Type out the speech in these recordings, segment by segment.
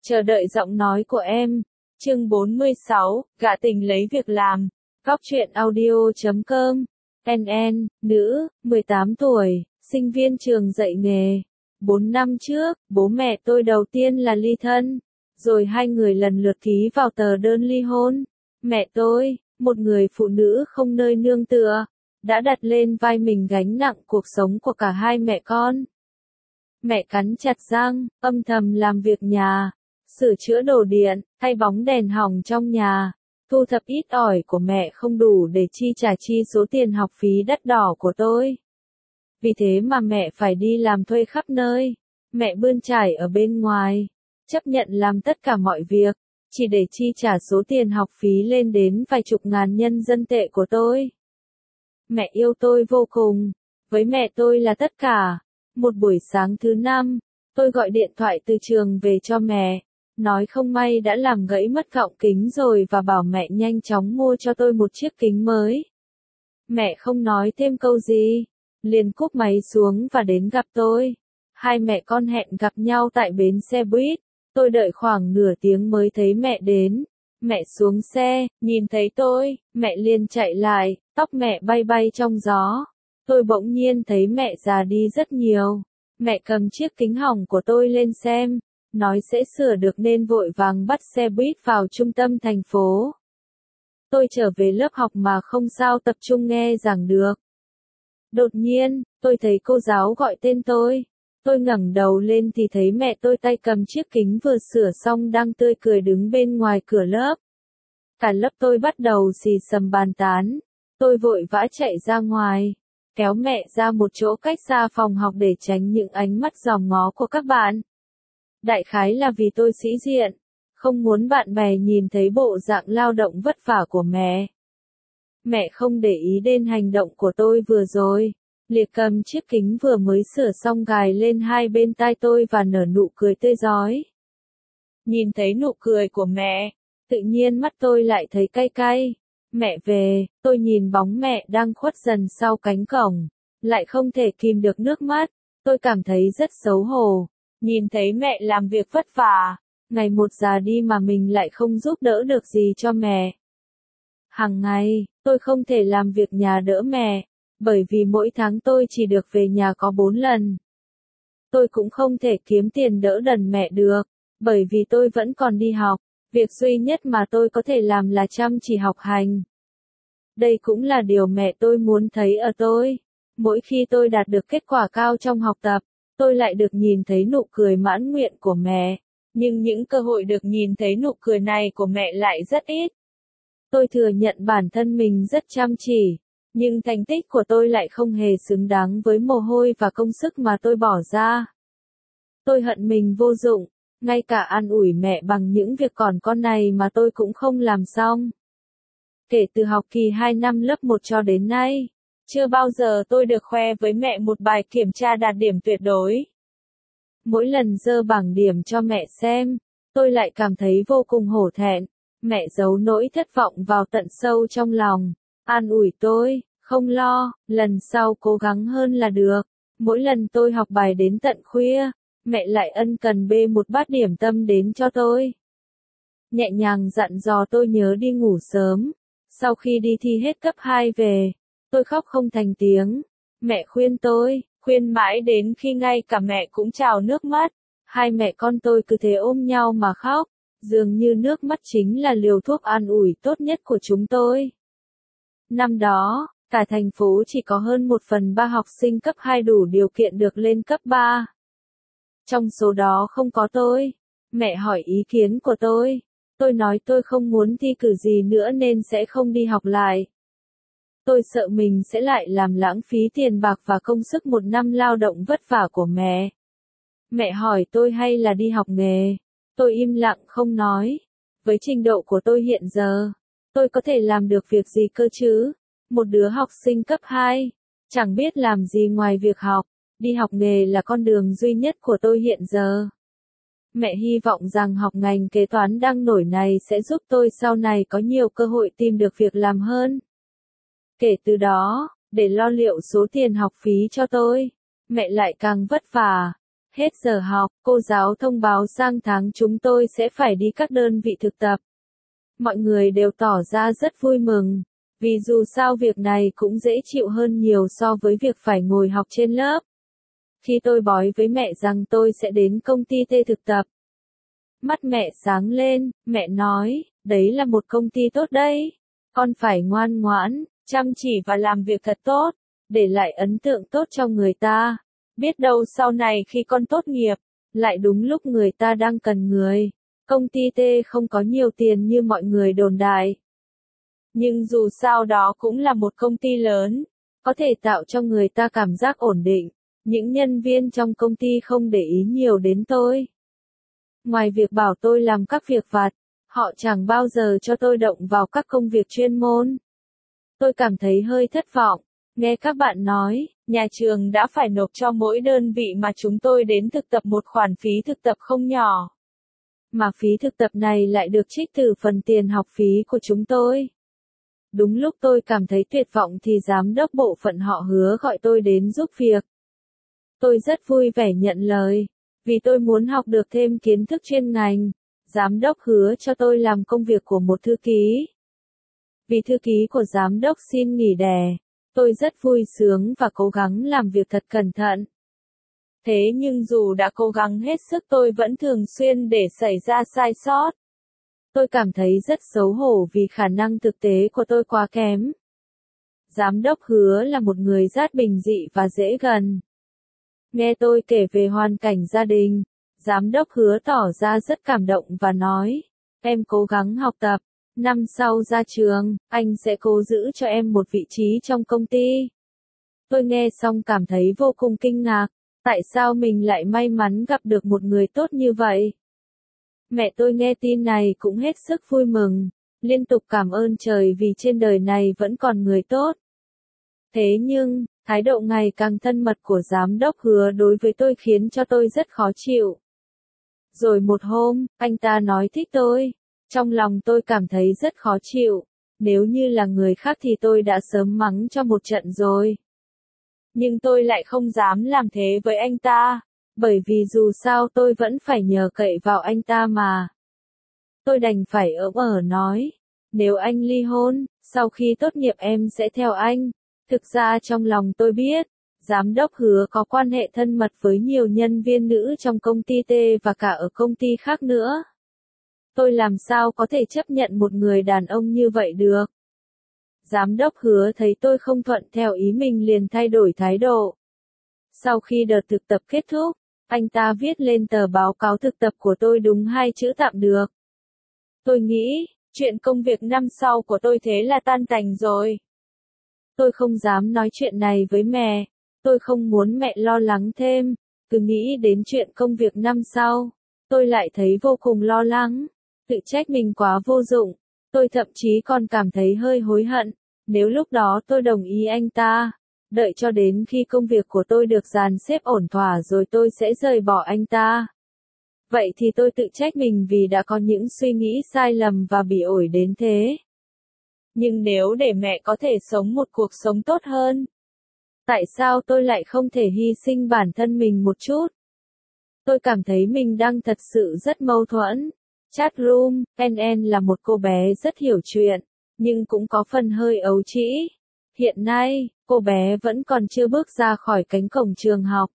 Chờ đợi giọng nói của em. Chương 46, gạ tình lấy việc làm. Góc truyện audio.com. NN, nữ, 18 tuổi, sinh viên trường dạy nghề. 4 năm trước, bố mẹ tôi đầu tiên là ly thân, rồi hai người lần lượt ký vào tờ đơn ly hôn. Mẹ tôi, một người phụ nữ không nơi nương tựa, đã đặt lên vai mình gánh nặng cuộc sống của cả hai mẹ con. Mẹ cắn chặt răng, âm thầm làm việc nhà, sửa chữa đồ điện, thay bóng đèn hỏng trong nhà. Thu thập ít ỏi của mẹ không đủ để trả số tiền học phí đắt đỏ của tôi. Vì thế mà mẹ phải đi làm thuê khắp nơi. Mẹ bươn chải ở bên ngoài, chấp nhận làm tất cả mọi việc, chỉ để trả số tiền học phí lên đến vài chục ngàn nhân dân tệ của tôi. Mẹ yêu tôi vô cùng, với mẹ tôi là tất cả. Một buổi sáng thứ năm, tôi gọi điện thoại từ trường về cho mẹ, nói không may đã làm gãy mất gọng kính rồi và bảo mẹ nhanh chóng mua cho tôi một chiếc kính mới. Mẹ không nói thêm câu gì, liền cúp máy xuống và đến gặp tôi. Hai mẹ con hẹn gặp nhau tại bến xe buýt. Tôi đợi khoảng nửa tiếng mới thấy mẹ đến. Mẹ xuống xe, nhìn thấy tôi, mẹ liền chạy lại, tóc mẹ bay bay trong gió. Tôi bỗng nhiên thấy mẹ già đi rất nhiều. Mẹ cầm chiếc kính hỏng của tôi lên xem, nói sẽ sửa được nên vội vàng bắt xe buýt vào trung tâm thành phố. Tôi trở về lớp học mà không sao tập trung nghe giảng được. Đột nhiên, tôi thấy cô giáo gọi tên tôi. Tôi ngẩng đầu lên thì thấy mẹ tôi tay cầm chiếc kính vừa sửa xong đang tươi cười đứng bên ngoài cửa lớp. Cả lớp tôi bắt đầu xì xầm bàn tán. Tôi vội vã chạy ra ngoài, kéo mẹ ra một chỗ cách xa phòng học để tránh những ánh mắt dòm ngó của các bạn. Đại khái là vì tôi sĩ diện, không muốn bạn bè nhìn thấy bộ dạng lao động vất vả của mẹ. Mẹ không để ý đến hành động của tôi vừa rồi, liệt cầm chiếc kính vừa mới sửa xong gài lên hai bên tai tôi và nở nụ cười tươi rói. Nhìn thấy nụ cười của mẹ, tự nhiên mắt tôi lại thấy cay cay. Mẹ về, tôi nhìn bóng mẹ đang khuất dần sau cánh cổng, lại không thể kìm được nước mắt. Tôi cảm thấy rất xấu hổ, nhìn thấy mẹ làm việc vất vả, ngày một già đi mà mình lại không giúp đỡ được gì cho mẹ. Hàng ngày, tôi không thể làm việc nhà đỡ mẹ, bởi vì mỗi tháng tôi chỉ được về nhà có 4 lần. Tôi cũng không thể kiếm tiền đỡ đần mẹ được, bởi vì tôi vẫn còn đi học. Việc duy nhất mà tôi có thể làm là chăm chỉ học hành. Đây cũng là điều mẹ tôi muốn thấy ở tôi. Mỗi khi tôi đạt được kết quả cao trong học tập, tôi lại được nhìn thấy nụ cười mãn nguyện của mẹ. Nhưng những cơ hội được nhìn thấy nụ cười này của mẹ lại rất ít. Tôi thừa nhận bản thân mình rất chăm chỉ, nhưng thành tích của tôi lại không hề xứng đáng với mồ hôi và công sức mà tôi bỏ ra. Tôi hận mình vô dụng. Ngay cả an ủi mẹ bằng những việc còn con này mà tôi cũng không làm xong. Kể từ học kỳ 2 năm lớp 1 cho đến nay, chưa bao giờ tôi được khoe với mẹ một bài kiểm tra đạt điểm tuyệt đối. Mỗi lần giơ bảng điểm cho mẹ xem, tôi lại cảm thấy vô cùng hổ thẹn. Mẹ giấu nỗi thất vọng vào tận sâu trong lòng, an ủi tôi, không lo, lần sau cố gắng hơn là được. Mỗi lần tôi học bài đến tận khuya, mẹ lại ân cần bê một bát điểm tâm đến cho tôi. Nhẹ nhàng dặn dò tôi nhớ đi ngủ sớm. Sau khi đi thi hết cấp 2 về, tôi khóc không thành tiếng. Mẹ khuyên tôi, khuyên mãi đến khi ngay cả mẹ cũng trào nước mắt. Hai mẹ con tôi cứ thế ôm nhau mà khóc, dường như nước mắt chính là liều thuốc an ủi tốt nhất của chúng tôi. Năm đó, cả thành phố chỉ có hơn 1/3 học sinh cấp 2 đủ điều kiện được lên cấp 3. Trong số đó không có tôi. Mẹ hỏi ý kiến của tôi. Tôi nói tôi không muốn thi cử gì nữa nên sẽ không đi học lại. Tôi sợ mình sẽ lại làm lãng phí tiền bạc và công sức một năm lao động vất vả của mẹ. Mẹ hỏi tôi hay là đi học nghề. Tôi im lặng không nói. Với trình độ của tôi hiện giờ, tôi có thể làm được việc gì cơ chứ? Một đứa học sinh cấp 2, chẳng biết làm gì ngoài việc học. Đi học nghề là con đường duy nhất của tôi hiện giờ. Mẹ hy vọng rằng học ngành kế toán đang nổi này sẽ giúp tôi sau này có nhiều cơ hội tìm được việc làm hơn. Kể từ đó, để lo liệu số tiền học phí cho tôi, mẹ lại càng vất vả. Hết giờ học, cô giáo thông báo sang tháng chúng tôi sẽ phải đi các đơn vị thực tập. Mọi người đều tỏ ra rất vui mừng, vì dù sao việc này cũng dễ chịu hơn nhiều so với việc phải ngồi học trên lớp. Khi tôi bói với mẹ rằng tôi sẽ đến công ty T thực tập, mắt mẹ sáng lên, mẹ nói, đấy là một công ty tốt đấy. Con phải ngoan ngoãn, chăm chỉ và làm việc thật tốt, để lại ấn tượng tốt cho người ta. Biết đâu sau này khi con tốt nghiệp, lại đúng lúc người ta đang cần người. Công ty T không có nhiều tiền như mọi người đồn đại. Nhưng dù sao đó cũng là một công ty lớn, có thể tạo cho người ta cảm giác ổn định. Những nhân viên trong công ty không để ý nhiều đến tôi. Ngoài việc bảo tôi làm các việc vặt, họ chẳng bao giờ cho tôi động vào các công việc chuyên môn. Tôi cảm thấy hơi thất vọng, nghe các bạn nói, nhà trường đã phải nộp cho mỗi đơn vị mà chúng tôi đến thực tập một khoản phí thực tập không nhỏ. Mà phí thực tập này lại được trích từ phần tiền học phí của chúng tôi. Đúng lúc tôi cảm thấy tuyệt vọng thì giám đốc bộ phận họ hứa gọi tôi đến giúp việc. Tôi rất vui vẻ nhận lời, vì tôi muốn học được thêm kiến thức chuyên ngành. Giám đốc hứa cho tôi làm công việc của một thư ký. Vì thư ký của giám đốc xin nghỉ đẻ, tôi rất vui sướng và cố gắng làm việc thật cẩn thận. Thế nhưng dù đã cố gắng hết sức tôi vẫn thường xuyên để xảy ra sai sót. Tôi cảm thấy rất xấu hổ vì khả năng thực tế của tôi quá kém. Giám đốc hứa là một người rất bình dị và dễ gần. Nghe tôi kể về hoàn cảnh gia đình, giám đốc hứa tỏ ra rất cảm động và nói, em cố gắng học tập, năm sau ra trường, anh sẽ cố giữ cho em một vị trí trong công ty. Tôi nghe xong cảm thấy vô cùng kinh ngạc, tại sao mình lại may mắn gặp được một người tốt như vậy. Mẹ tôi nghe tin này cũng hết sức vui mừng, liên tục cảm ơn trời vì trên đời này vẫn còn người tốt. Thế nhưng, thái độ ngày càng thân mật của giám đốc hứa đối với tôi khiến cho tôi rất khó chịu. Rồi một hôm, anh ta nói thích tôi. Trong lòng tôi cảm thấy rất khó chịu. Nếu như là người khác thì tôi đã sớm mắng cho một trận rồi. Nhưng tôi lại không dám làm thế với anh ta, bởi vì dù sao tôi vẫn phải nhờ cậy vào anh ta mà. Tôi đành phải nói, nếu anh ly hôn, sau khi tốt nghiệp em sẽ theo anh. Thực ra trong lòng tôi biết, giám đốc hứa có quan hệ thân mật với nhiều nhân viên nữ trong công ty T và cả ở công ty khác nữa. Tôi làm sao có thể chấp nhận một người đàn ông như vậy được. Giám đốc hứa thấy tôi không thuận theo ý mình liền thay đổi thái độ. Sau khi đợt thực tập kết thúc, anh ta viết lên tờ báo cáo thực tập của tôi đúng 2 chữ tạm được. Tôi nghĩ, chuyện công việc năm sau của tôi thế là tan tành rồi. Tôi không dám nói chuyện này với mẹ, tôi không muốn mẹ lo lắng thêm, cứ nghĩ đến chuyện công việc năm sau, tôi lại thấy vô cùng lo lắng, tự trách mình quá vô dụng, tôi thậm chí còn cảm thấy hơi hối hận, nếu lúc đó tôi đồng ý anh ta, đợi cho đến khi công việc của tôi được dàn xếp ổn thỏa rồi tôi sẽ rời bỏ anh ta. Vậy thì tôi tự trách mình vì đã có những suy nghĩ sai lầm và bị ổi đến thế. Nhưng nếu để mẹ có thể sống một cuộc sống tốt hơn, tại sao tôi lại không thể hy sinh bản thân mình một chút? Tôi cảm thấy mình đang thật sự rất mâu thuẫn. Chat room, NN là một cô bé rất hiểu chuyện, nhưng cũng có phần hơi ấu trĩ. Hiện nay, cô bé vẫn còn chưa bước ra khỏi cánh cổng trường học.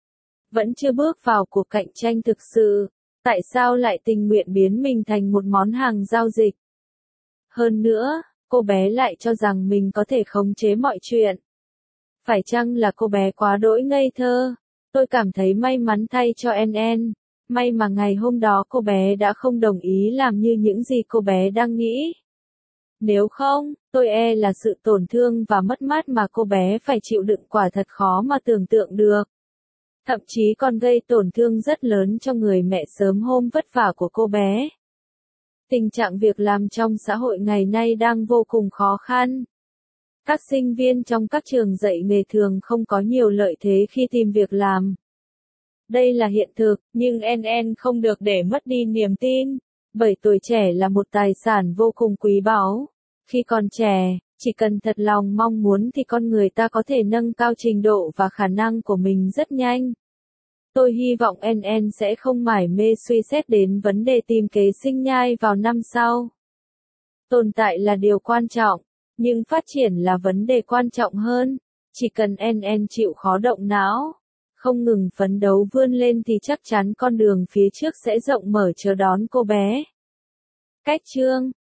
Vẫn chưa bước vào cuộc cạnh tranh thực sự. Tại sao lại tình nguyện biến mình thành một món hàng giao dịch? Hơn nữa, cô bé lại cho rằng mình có thể khống chế mọi chuyện. Phải chăng là cô bé quá đỗi ngây thơ? Tôi cảm thấy may mắn thay cho NN. May mà ngày hôm đó cô bé đã không đồng ý làm như những gì cô bé đang nghĩ. Nếu không, tôi e là sự tổn thương và mất mát mà cô bé phải chịu đựng quả thật khó mà tưởng tượng được. Thậm chí còn gây tổn thương rất lớn cho người mẹ sớm hôm vất vả của cô bé. Tình trạng việc làm trong xã hội ngày nay đang vô cùng khó khăn. Các sinh viên trong các trường dạy nghề thường không có nhiều lợi thế khi tìm việc làm. Đây là hiện thực, nhưng NN không được để mất đi niềm tin, bởi tuổi trẻ là một tài sản vô cùng quý báu. Khi còn trẻ, chỉ cần thật lòng mong muốn thì con người ta có thể nâng cao trình độ và khả năng của mình rất nhanh. Tôi hy vọng NN sẽ không mải mê suy xét đến vấn đề tìm kế sinh nhai vào năm sau. Tồn tại là điều quan trọng, nhưng phát triển là vấn đề quan trọng hơn. Chỉ cần NN chịu khó động não, không ngừng phấn đấu vươn lên thì chắc chắn con đường phía trước sẽ rộng mở chờ đón cô bé. Cách chương